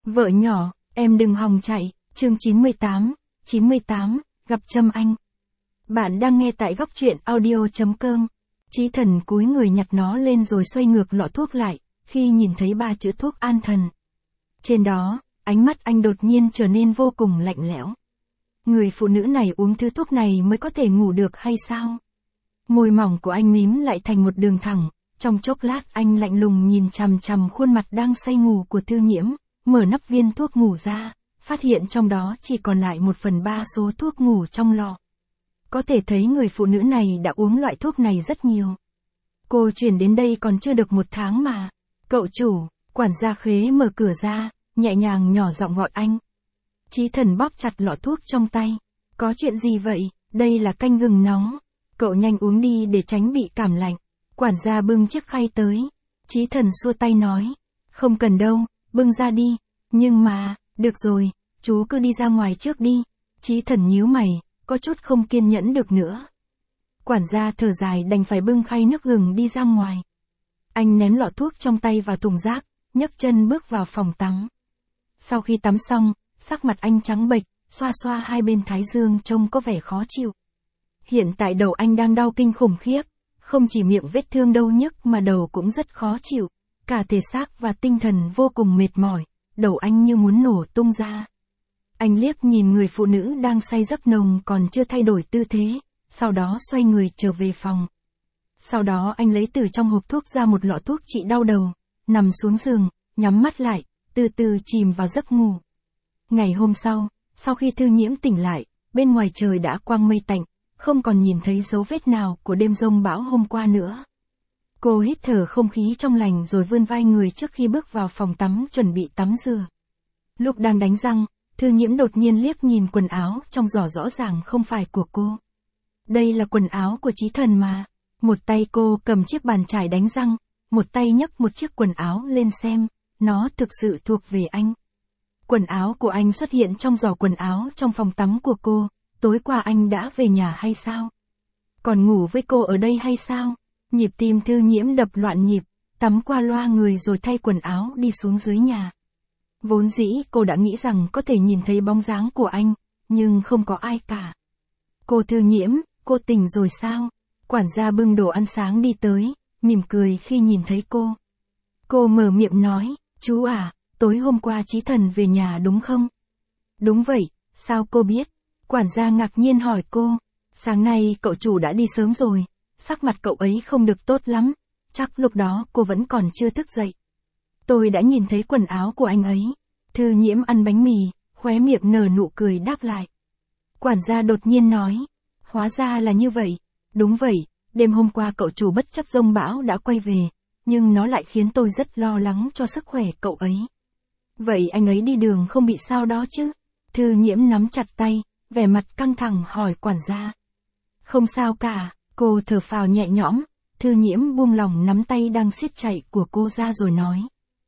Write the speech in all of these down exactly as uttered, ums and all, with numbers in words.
Vợ nhỏ, em đừng hòng chạy, chương chín mươi tám, chín mươi tám, gặp Trâm Anh. Bạn đang nghe tại góc truyện audio.com. Chí Thần cúi người nhặt nó lên rồi xoay ngược lọ thuốc lại, khi nhìn thấy ba chữ thuốc an thần. Trên đó, ánh mắt anh đột nhiên trở nên vô cùng lạnh lẽo. Người phụ nữ này uống thứ thuốc này mới có thể ngủ được hay sao? Môi mỏng của anh mím lại thành một đường thẳng, trong chốc lát anh lạnh lùng nhìn chằm chằm khuôn mặt đang say ngủ của Thư Nhiễm, mở nắp viên thuốc ngủ ra, phát hiện trong đó chỉ còn lại một phần ba số thuốc ngủ trong lọ. Có thể thấy người phụ nữ này đã uống loại thuốc này rất nhiều. Cô chuyển đến đây còn chưa được một tháng mà. Cậu chủ, quản gia Khế mở cửa ra, nhẹ nhàng nhỏ giọng gọi anh. Chí Thần bóp chặt lọ thuốc trong tay. Có chuyện gì vậy? Đây là canh gừng nóng. Cậu nhanh uống đi để tránh bị cảm lạnh. Quản gia bưng chiếc khay tới. Chí Thần xua tay nói. Không cần đâu, bưng ra đi. Nhưng mà, được rồi, chú cứ đi ra ngoài trước đi. Chí Thần nhíu mày, có chút không kiên nhẫn được nữa. Quản gia thở dài đành phải bưng khay nước gừng đi ra ngoài. Anh ném lọ thuốc trong tay vào thùng rác, nhấc chân bước vào phòng tắm. Sau khi tắm xong, sắc mặt anh trắng bệch, xoa xoa hai bên thái dương trông có vẻ khó chịu. Hiện tại đầu anh đang đau kinh khủng khiếp, không chỉ miệng vết thương đau nhức mà đầu cũng rất khó chịu, cả thể xác và tinh thần vô cùng mệt mỏi, đầu anh như muốn nổ tung ra. Anh liếc nhìn người phụ nữ đang say giấc nồng còn chưa thay đổi tư thế, sau đó xoay người trở về phòng. Sau đó anh lấy từ trong hộp thuốc ra một lọ thuốc trị đau đầu, nằm xuống giường, nhắm mắt lại, từ từ chìm vào giấc ngủ. Ngày hôm sau, sau khi Thư Nhiễm tỉnh lại, bên ngoài trời đã quang mây tạnh, không còn nhìn thấy dấu vết nào của đêm giông bão hôm qua nữa. Cô hít thở không khí trong lành rồi vươn vai người trước khi bước vào phòng tắm chuẩn bị tắm rửa. Lúc đang đánh răng, Thư Nhiễm đột nhiên liếc nhìn quần áo trong giỏ rõ ràng không phải của cô. Đây là quần áo của Chí Thần mà. Một tay cô cầm chiếc bàn chải đánh răng, một tay nhấc một chiếc quần áo lên xem, nó thực sự thuộc về anh. Quần áo của anh xuất hiện trong giỏ quần áo trong phòng tắm của cô, tối qua anh đã về nhà hay sao? Còn ngủ với cô ở đây hay sao? Nhịp tim Thư Nhiễm đập loạn nhịp, tắm qua loa người rồi thay quần áo đi xuống dưới nhà. Vốn dĩ cô đã nghĩ rằng có thể nhìn thấy bóng dáng của anh, nhưng không có ai cả. Cô Thư Nhiễm, cô tỉnh rồi sao? Quản gia bưng đồ ăn sáng đi tới, mỉm cười khi nhìn thấy cô. Cô mở miệng nói, chú à, tối hôm qua Chí Thần về nhà đúng không? Đúng vậy, sao cô biết? Quản gia ngạc nhiên hỏi cô, sáng nay cậu chủ đã đi sớm rồi, sắc mặt cậu ấy không được tốt lắm, chắc lúc đó cô vẫn còn chưa thức dậy. Tôi đã nhìn thấy quần áo của anh ấy. Thư Nhiễm ăn bánh mì, khóe miệng nở nụ cười đáp lại. Quản gia đột nhiên nói, hóa ra là như vậy. Đúng vậy, đêm hôm qua cậu chủ bất chấp giông bão đã quay về, nhưng nó lại khiến tôi rất lo lắng cho sức khỏe cậu ấy. Vậy anh ấy đi đường không bị sao đó chứ? Thư Nhiễm nắm chặt tay, vẻ mặt căng thẳng hỏi quản gia. Không sao cả, cô thở phào nhẹ nhõm. Thư Nhiễm buông lỏng nắm tay đang siết chặt của cô ra rồi nói.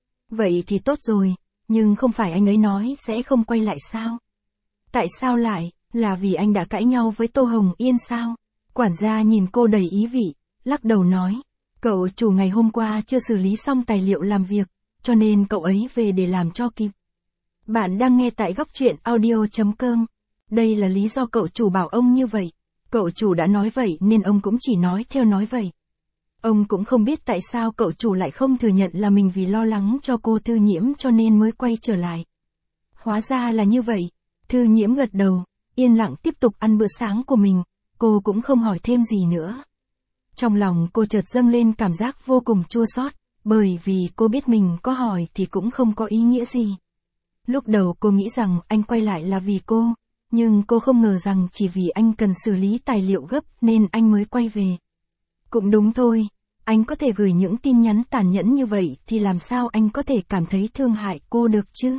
Vậy thì tốt rồi, nhưng không phải anh ấy nói sẽ không quay lại sao? Tại sao lại, là vì anh đã cãi nhau với Tô Hồng Yên sao? Quản gia nhìn cô đầy ý vị, lắc đầu nói, cậu chủ ngày hôm qua chưa xử lý xong tài liệu làm việc, cho nên cậu ấy về để làm cho kịp. Bạn đang nghe tại góc truyện audio.com. Đây là lý do cậu chủ bảo ông như vậy. Cậu chủ đã nói vậy nên ông cũng chỉ nói theo nói vậy. Ông cũng không biết tại sao cậu chủ lại không thừa nhận là mình vì lo lắng cho cô Thư Nhiễm cho nên mới quay trở lại. Hóa ra là như vậy. Thư Nhiễm gật đầu, yên lặng tiếp tục ăn bữa sáng của mình, cô cũng không hỏi thêm gì nữa. Trong lòng cô chợt dâng lên cảm giác vô cùng chua xót, bởi vì cô biết mình có hỏi thì cũng không có ý nghĩa gì. Lúc đầu cô nghĩ rằng anh quay lại là vì cô, nhưng cô không ngờ rằng chỉ vì anh cần xử lý tài liệu gấp nên anh mới quay về. Cũng đúng thôi, anh có thể gửi những tin nhắn tàn nhẫn như vậy thì làm sao anh có thể cảm thấy thương hại cô được chứ?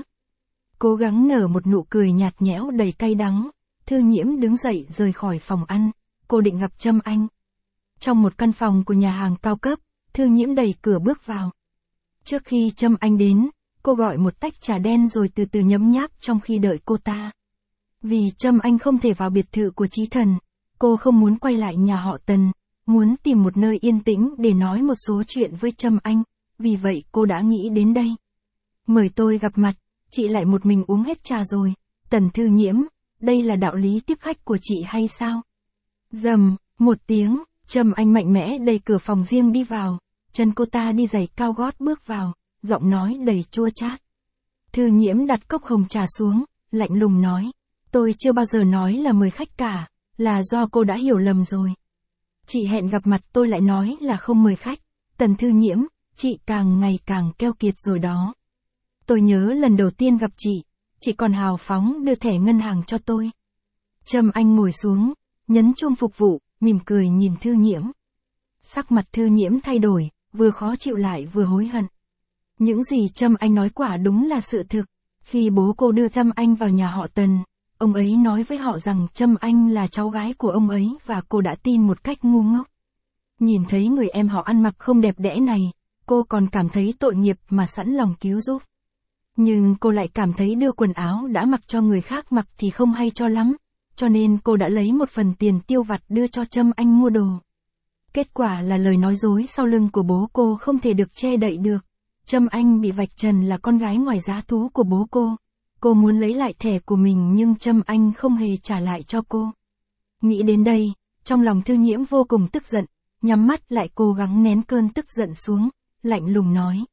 Cố gắng nở một nụ cười nhạt nhẽo đầy cay đắng, Thư Nhiễm đứng dậy rời khỏi phòng ăn, cô định gặp Trâm Anh. Trong một căn phòng của nhà hàng cao cấp, Thư Nhiễm đẩy cửa bước vào. Trước khi Trâm Anh đến, cô gọi một tách trà đen rồi từ từ nhấm nháp trong khi đợi cô ta. Vì Trâm Anh không thể vào biệt thự của Chí Thần, cô không muốn quay lại nhà họ Tần, muốn tìm một nơi yên tĩnh để nói một số chuyện với Trâm Anh, vì vậy cô đã nghĩ đến đây. Mời tôi gặp mặt. chị lại một mình uống hết trà rồi. Tần Thư Nhiễm, đây là đạo lý tiếp khách của chị hay sao? Rầm, một tiếng, Trâm Anh mạnh mẽ đẩy cửa phòng riêng đi vào, chân cô ta đi giày cao gót bước vào, giọng nói đầy chua chát. Thư Nhiễm đặt cốc hồng trà xuống, lạnh lùng nói, tôi chưa bao giờ nói là mời khách cả, là do cô đã hiểu lầm rồi. Chị hẹn gặp mặt tôi lại nói là không mời khách. Tần Thư Nhiễm, chị càng ngày càng keo kiệt rồi đó. Tôi nhớ lần đầu tiên gặp chị, chị còn hào phóng đưa thẻ ngân hàng cho tôi. Trâm Anh ngồi xuống, nhấn chuông phục vụ, mỉm cười nhìn Thư Nhiễm. Sắc mặt Thư Nhiễm thay đổi, vừa khó chịu lại vừa hối hận. Những gì Trâm Anh nói quả đúng là sự thực. Khi bố cô đưa Trâm Anh vào nhà họ Tần, ông ấy nói với họ rằng Trâm Anh là cháu gái của ông ấy và cô đã tin một cách ngu ngốc. Nhìn thấy người em họ ăn mặc không đẹp đẽ này, cô còn cảm thấy tội nghiệp mà sẵn lòng cứu giúp. Nhưng cô lại cảm thấy đưa quần áo đã mặc cho người khác mặc thì không hay cho lắm, cho nên cô đã lấy một phần tiền tiêu vặt đưa cho Trâm Anh mua đồ. Kết quả là lời nói dối sau lưng của bố cô không thể được che đậy được. Trâm Anh bị vạch trần là con gái ngoài giá thú của bố cô. Cô muốn lấy lại thẻ của mình nhưng Trâm Anh không hề trả lại cho cô. Nghĩ đến đây, trong lòng Thư Nhiễm vô cùng tức giận, nhắm mắt lại cố gắng nén cơn tức giận xuống, lạnh lùng nói.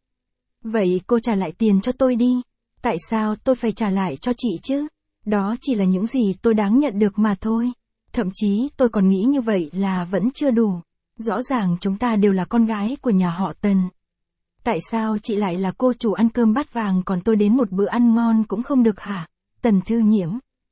Vậy cô trả lại tiền cho tôi đi. Tại sao tôi phải trả lại cho chị chứ? Đó chỉ là những gì tôi đáng nhận được mà thôi. Thậm chí tôi còn nghĩ như vậy là vẫn chưa đủ. Rõ ràng chúng ta đều là con gái của nhà họ Tần. Tại sao chị lại là cô chủ ăn cơm bát vàng còn tôi đến một bữa ăn ngon cũng không được hả? Tần Thư Nhiễm.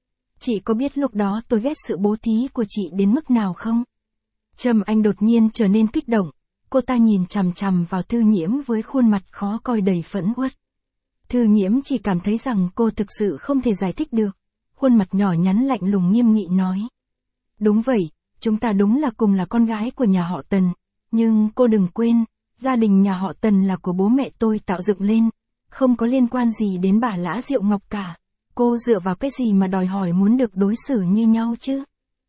Chị có biết lúc đó tôi ghét sự bố thí của chị đến mức nào không? Trâm Anh đột nhiên trở nên kích động. Cô ta nhìn chằm chằm vào Thư Nhiễm với khuôn mặt khó coi đầy phẫn uất. Thư Nhiễm chỉ cảm thấy rằng cô thực sự không thể giải thích được. Khuôn mặt nhỏ nhắn lạnh lùng nghiêm nghị nói. Đúng vậy, chúng ta đúng là cùng là con gái của nhà họ Tần. Nhưng cô đừng quên, gia đình nhà họ Tần là của bố mẹ tôi tạo dựng lên. Không có liên quan gì đến bà Lã Diệu Ngọc cả. Cô dựa vào cái gì mà đòi hỏi muốn được đối xử như nhau chứ?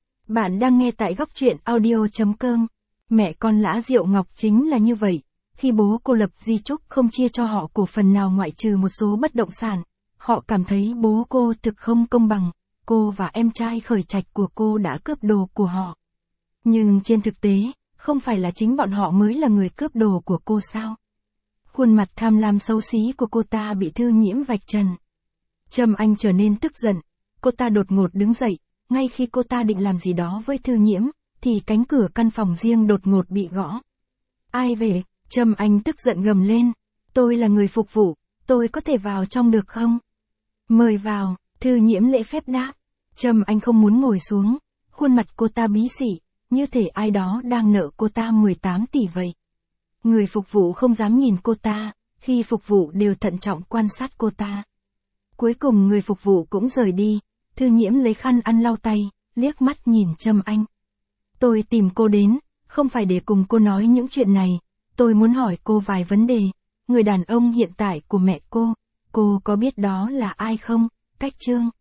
Bạn đang nghe tại góc truyện audio chấm com. Mẹ con Lã Diệu Ngọc chính là như vậy. Khi bố cô lập di chúc không chia cho họ cổ phần nào ngoại trừ một số bất động sản, họ cảm thấy bố cô thực không công bằng. Cô và em trai Khởi Trạch của cô đã cướp đồ của họ. Nhưng trên thực tế, không phải là chính bọn họ mới là người cướp đồ của cô sao? Khuôn mặt tham lam xấu xí của cô ta bị Thư Nhiễm vạch trần. Trâm Anh trở nên tức giận. Cô ta đột ngột đứng dậy. Ngay khi cô ta định làm gì đó với Thư Nhiễm, thì cánh cửa căn phòng riêng đột ngột bị gõ. Ai về? Trâm Anh tức giận gầm lên. Tôi là người phục vụ, tôi có thể vào trong được không? Mời vào, Thư Nhiễm lễ phép đáp. Trâm Anh không muốn ngồi xuống, khuôn mặt cô ta bí xỉ, như thể ai đó đang nợ cô ta mười tám tỷ vậy. Người phục vụ không dám nhìn cô ta, khi phục vụ đều thận trọng quan sát cô ta. Cuối cùng người phục vụ cũng rời đi, Thư Nhiễm lấy khăn ăn lau tay, liếc mắt nhìn Trâm Anh. Tôi tìm cô đến, không phải để cùng cô nói những chuyện này, tôi muốn hỏi cô vài vấn đề. Người đàn ông hiện tại của mẹ cô, cô có biết đó là ai không? Cách Trương.